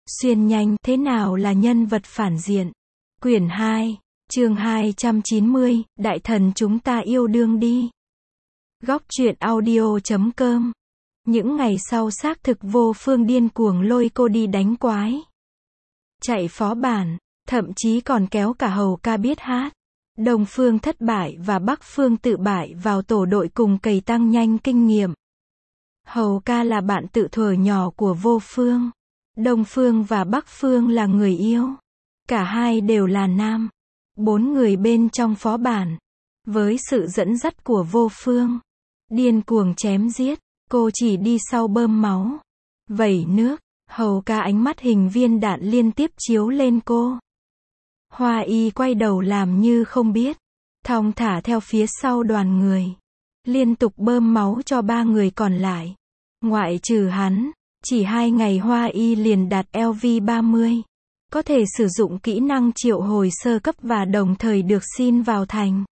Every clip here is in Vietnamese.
Xuyên nhanh, thế nào là nhân vật phản diện? Quyển 2, chương 290, Đại thần chúng ta yêu đương đi. Góc truyện audio.com. Những ngày sau xác thực Vô Phương điên cuồng lôi cô đi đánh quái. Chạy phó bản, thậm chí còn kéo cả Hầu ca biết hát. Đông Phương thất bại và Bắc Phương tự bại vào tổ đội cùng cày tăng nhanh kinh nghiệm. Hầu ca là bạn tự thuở nhỏ của Vô Phương. Đông Phương và Bắc Phương là người yêu. Cả hai đều là nam. 4 người bên trong phó bản. Với sự dẫn dắt của Vô Phương. Điên cuồng chém giết. Cô chỉ đi sau bơm máu. Vẩy nước. Hầu ca ánh mắt hình viên đạn liên tiếp chiếu lên cô. Hoa y quay đầu làm như không biết. Thong thả theo phía sau đoàn người. Liên tục bơm máu cho 3 người còn lại. Ngoại trừ hắn. Chỉ 2 ngày Hoa y liền đạt LV30. Có thể sử dụng kỹ năng triệu hồi sơ cấp và đồng thời được xin vào thành.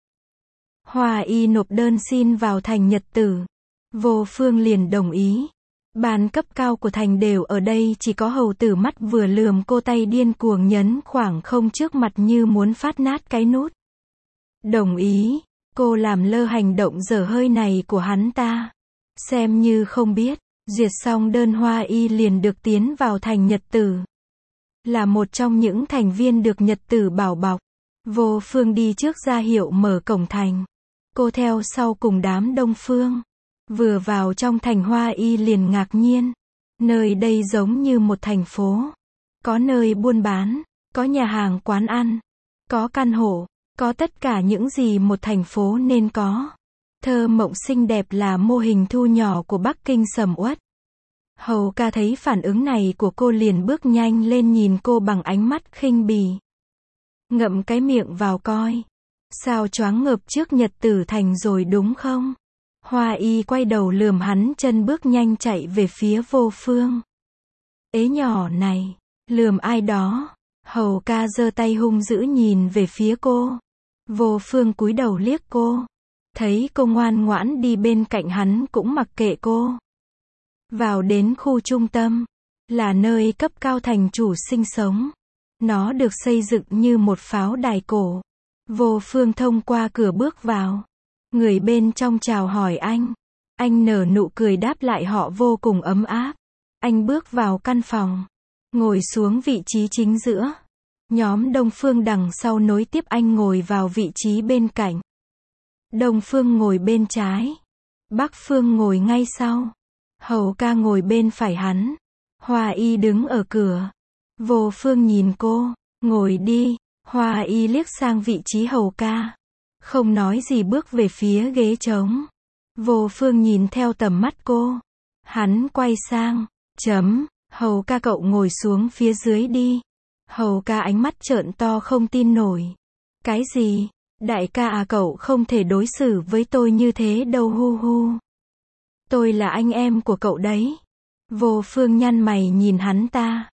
Hoa y nộp đơn xin vào thành Nhật Tử. Vô Phương liền đồng ý. Ban cấp cao của thành đều ở đây, chỉ có hầu tử mắt vừa lườm cô, tay điên cuồng nhấn khoảng không trước mặt như muốn phát nát cái nút. Đồng ý. Cô làm lơ hành động dở hơi này của hắn ta. Xem như không biết. Duyệt xong đơn Hoa y liền được tiến vào thành Nhật Tử. Là một trong những thành viên được Nhật Tử bảo bọc. Vô Phương đi trước ra hiệu mở cổng thành. Cô theo sau cùng đám Đông Phương. Vừa vào trong thành Hoa y liền ngạc nhiên. Nơi đây giống như một thành phố. Có nơi buôn bán, có nhà hàng quán ăn, có căn hộ, có tất cả những gì một thành phố nên có. Thơ mộng xinh đẹp là mô hình thu nhỏ của Bắc Kinh sầm uất. Hầu ca thấy phản ứng này của cô liền bước nhanh lên nhìn cô bằng ánh mắt khinh bỉ. Ngậm cái miệng vào coi. Sao choáng ngợp trước Nhật Tử thành rồi đúng không? Hoa y quay đầu lườm hắn, chân bước nhanh chạy về phía Vô Phương. Ế nhỏ này, lườm ai đó? Hầu ca giơ tay hung dữ nhìn về phía cô. Vô Phương cúi đầu liếc cô. Thấy cô ngoan ngoãn đi bên cạnh hắn cũng mặc kệ cô. Vào đến khu trung tâm, là nơi cấp cao thành chủ sinh sống. Nó được xây dựng như một pháo đài cổ. Vô Phương thông qua cửa bước vào. Người bên trong chào hỏi anh. Anh nở nụ cười đáp lại họ vô cùng ấm áp. Anh bước vào căn phòng. Ngồi xuống vị trí chính giữa. Nhóm Đông Phương đằng sau nối tiếp anh ngồi vào vị trí bên cạnh. Đông Phương ngồi bên trái. Bắc Phương ngồi ngay sau. Hầu ca ngồi bên phải hắn. Hoa y đứng ở cửa. Vô Phương nhìn cô. Ngồi đi. Hoa y liếc sang vị trí hầu ca. Không nói gì bước về phía ghế trống. Vô Phương nhìn theo tầm mắt cô. Hắn quay sang. Hầu ca cậu ngồi xuống phía dưới đi. Hầu ca ánh mắt trợn to không tin nổi. Cái gì? Đại ca à, cậu không thể đối xử với tôi như thế đâu hu hu. Tôi là anh em của cậu đấy. Vô Phương nhăn mày nhìn hắn ta.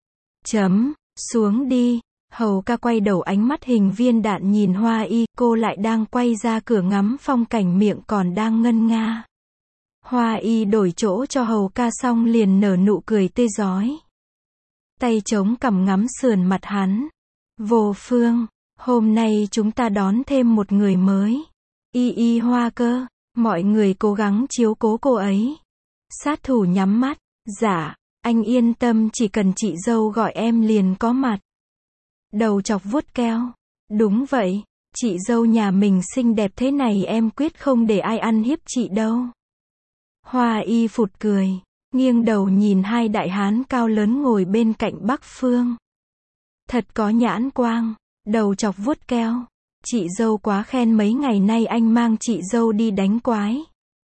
Xuống đi. Hầu ca quay đầu ánh mắt hình viên đạn nhìn Hoa y, cô lại đang quay ra cửa ngắm phong cảnh, miệng còn đang ngân nga. Hoa y đổi chỗ cho hầu ca xong liền nở nụ cười tươi rói. Tay chống cằm ngắm sườn mặt hắn. Vô Phương, hôm nay chúng ta đón thêm một người mới. Y Hoa cơ, mọi người cố gắng chiếu cố cô ấy. Sát thủ nhắm mắt. Dạ, anh yên tâm, chỉ cần chị dâu gọi em liền có mặt. Đầu chọc vuốt keo. Đúng vậy, chị dâu nhà mình xinh đẹp thế này em quyết không để ai ăn hiếp chị đâu. Hoa y phụt cười, nghiêng đầu nhìn hai đại hán cao lớn ngồi bên cạnh Bắc Phương. Thật có nhãn quang. Đầu chọc vuốt keo. Chị dâu quá khen, mấy ngày nay anh mang chị dâu đi đánh quái.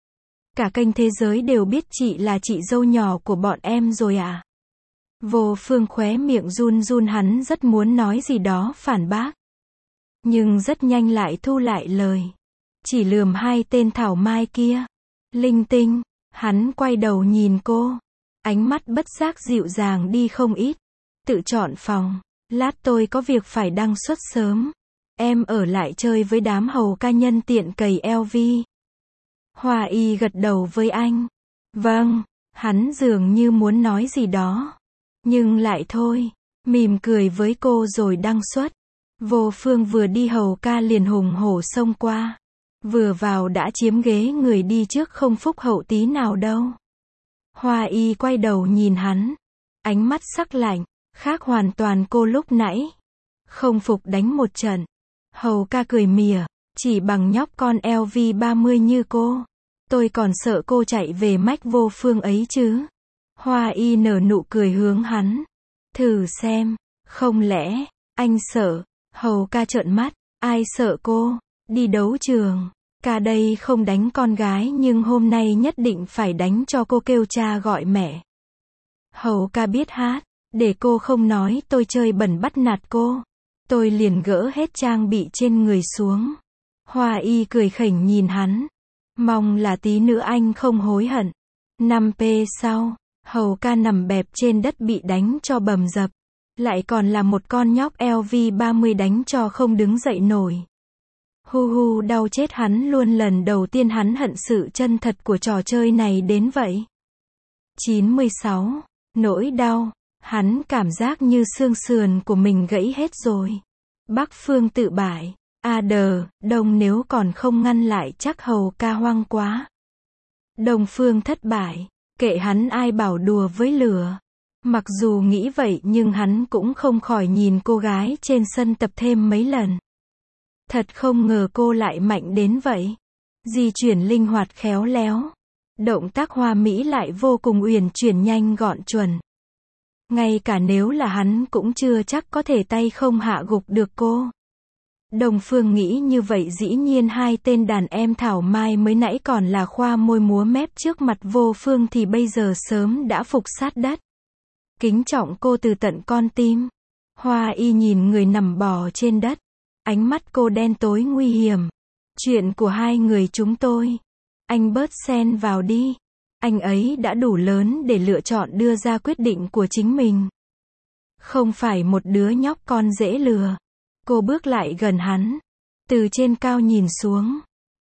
Cả kênh thế giới đều biết chị là chị dâu nhỏ của bọn em rồi à? Vô Phương khóe miệng run run, hắn rất muốn nói gì đó phản bác. Nhưng rất nhanh lại thu lại lời. Chỉ lườm hai tên thảo mai kia. Linh tinh. Hắn quay đầu nhìn cô. Ánh mắt bất giác dịu dàng đi không ít. Tự chọn phòng. Lát tôi có việc phải đăng xuất sớm. Em ở lại chơi với đám hầu ca, nhân tiện cày LV. Hoa y gật đầu với anh. Vâng. Hắn dường như muốn nói gì đó. Nhưng lại thôi. mỉm cười với cô rồi đăng xuất. Vô Phương vừa đi Hầu ca liền hùng hổ xông qua. Vừa vào đã chiếm ghế người đi trước không phúc hậu tí nào đâu. Hoa Y quay đầu nhìn hắn. Ánh mắt sắc lạnh, khác hoàn toàn cô lúc nãy. Không phục đánh một trận. Hầu ca cười mỉa, chỉ bằng nhóc con LV30 như cô. Tôi còn sợ cô chạy về mách Vô Phương ấy chứ. Hoa Y nở nụ cười hướng hắn. Thử xem, không lẽ, anh sợ? Hầu ca trợn mắt, ai sợ cô? Đi đấu trường. Ca đây không đánh con gái nhưng hôm nay nhất định phải đánh cho cô kêu cha gọi mẹ. Hầu ca biết hát, để cô không nói tôi chơi bẩn bắt nạt cô. Tôi liền gỡ hết trang bị trên người xuống. Hoa Y cười khỉnh nhìn hắn. Mong là tí nữa anh không hối hận. 5p sau, Hầu ca nằm bẹp trên đất bị đánh cho bầm dập. Lại còn là một con nhóc LV30 đánh cho không đứng dậy nổi. Hu hu đau chết hắn luôn, lần đầu tiên hắn hận sự chân thật của trò chơi này đến vậy. 96. Nỗi đau. Hắn cảm giác như xương sườn của mình gãy hết rồi. Bắc Phương tự bại. Đông nếu còn không ngăn lại chắc Hầu ca hoang quá. Đông Phương thất bại. Kệ hắn, ai bảo đùa với lửa. Mặc dù nghĩ vậy nhưng hắn cũng không khỏi nhìn cô gái trên sân tập thêm mấy lần. Thật không ngờ cô lại mạnh đến vậy. Di chuyển linh hoạt khéo léo. Động tác hoa mỹ lại vô cùng uyển chuyển nhanh gọn chuẩn. Ngay cả nếu là hắn cũng chưa chắc có thể tay không hạ gục được cô. Đông Phương nghĩ như vậy, dĩ nhiên hai tên đàn em thảo mai mới nãy còn là khoa môi múa mép trước mặt Vô Phương thì bây giờ sớm đã phục sát đất. Kính trọng cô từ tận con tim. Hoa Y nhìn người nằm bò trên đất. Ánh mắt cô đen tối nguy hiểm. Chuyện của hai người chúng tôi. Anh bớt xen vào đi. Anh ấy đã đủ lớn để lựa chọn đưa ra quyết định của chính mình. Không phải một đứa nhóc con dễ lừa. Cô bước lại gần hắn. Từ trên cao nhìn xuống.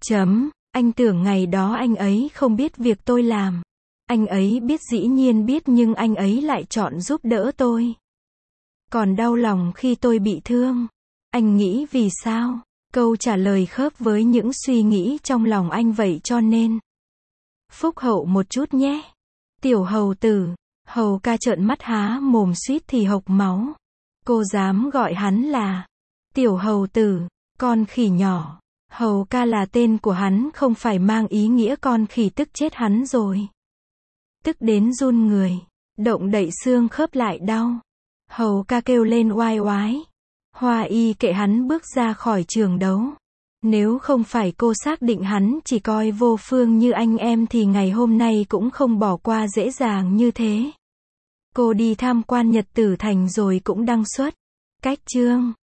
Anh tưởng ngày đó anh ấy không biết việc tôi làm. Anh ấy biết, dĩ nhiên biết, nhưng anh ấy lại chọn giúp đỡ tôi. Còn đau lòng khi tôi bị thương. Anh nghĩ vì sao? Câu trả lời khớp với những suy nghĩ trong lòng anh vậy cho nên. Phúc hậu một chút nhé. Tiểu hầu tử. Hầu ca trợn mắt há mồm suýt thì hộc máu. Cô dám gọi hắn là tiểu hầu tử, con khỉ nhỏ. Hầu ca là tên của hắn, không phải mang ý nghĩa con khỉ, tức chết hắn rồi. Tức đến run người. Động đậy xương khớp lại đau. Hầu ca kêu lên oai oái. Hoa Y kệ hắn bước ra khỏi trường đấu. Nếu không phải cô xác định hắn chỉ coi Vô Phương như anh em thì ngày hôm nay cũng không bỏ qua dễ dàng như thế. Cô đi tham quan Nhật Tử Thành rồi cũng đăng xuất. Cách chương